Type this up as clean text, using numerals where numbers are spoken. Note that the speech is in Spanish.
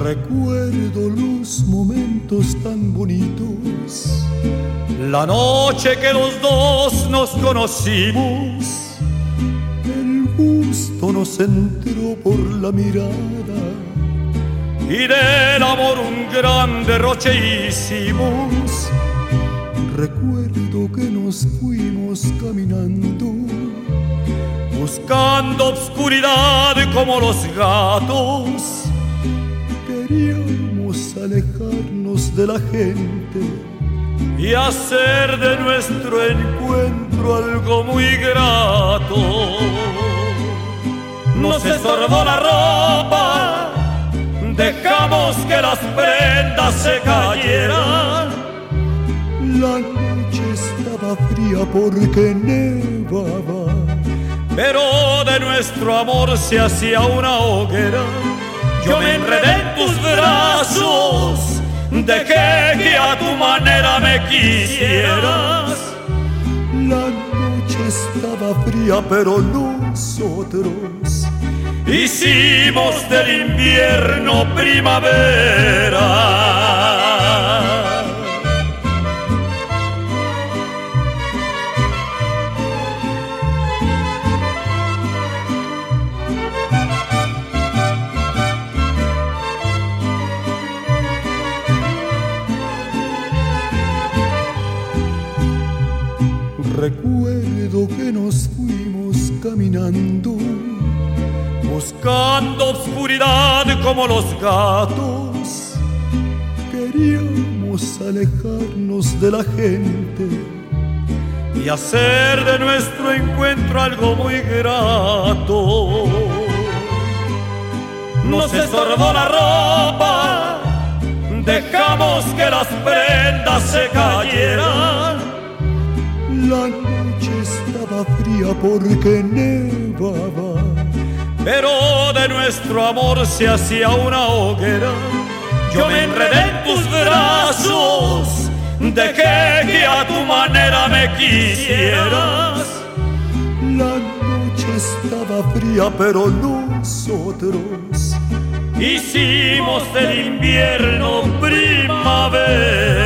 Recuerdo los momentos tan bonitos, la noche que los dos nos conocimos. El gusto nos entró por la mirada y del amor un gran derroche hicimos. Recuerdo que nos fuimos caminando, buscando obscuridad como los gatos. Queríamos alejarnos de la gente y hacer de nuestro encuentro algo muy grato. Nos estorbó la ropa, dejamos que las prendas se cayeran. La noche estaba fría porque nevaba, pero de nuestro amor se hacía una hoguera. Yo me enredé en tus brazos, dejé que a tu manera me quisieras. La noche estaba fría, pero nosotros hicimos del invierno primavera. Recuerdo que nos fuimos caminando, buscando obscuridad como los gatos. Queríamos alejarnos de la gente y hacer de nuestro encuentro algo muy grato. Nos estorbó la ropa, dejamos que las prendas se cayeran. La noche estaba fría porque nevaba, pero de nuestro amor se hacía una hoguera. Yo me enredé en tus brazos, dejé que a tu manera me quisieras. La noche estaba fría, pero nosotros hicimos del invierno primavera.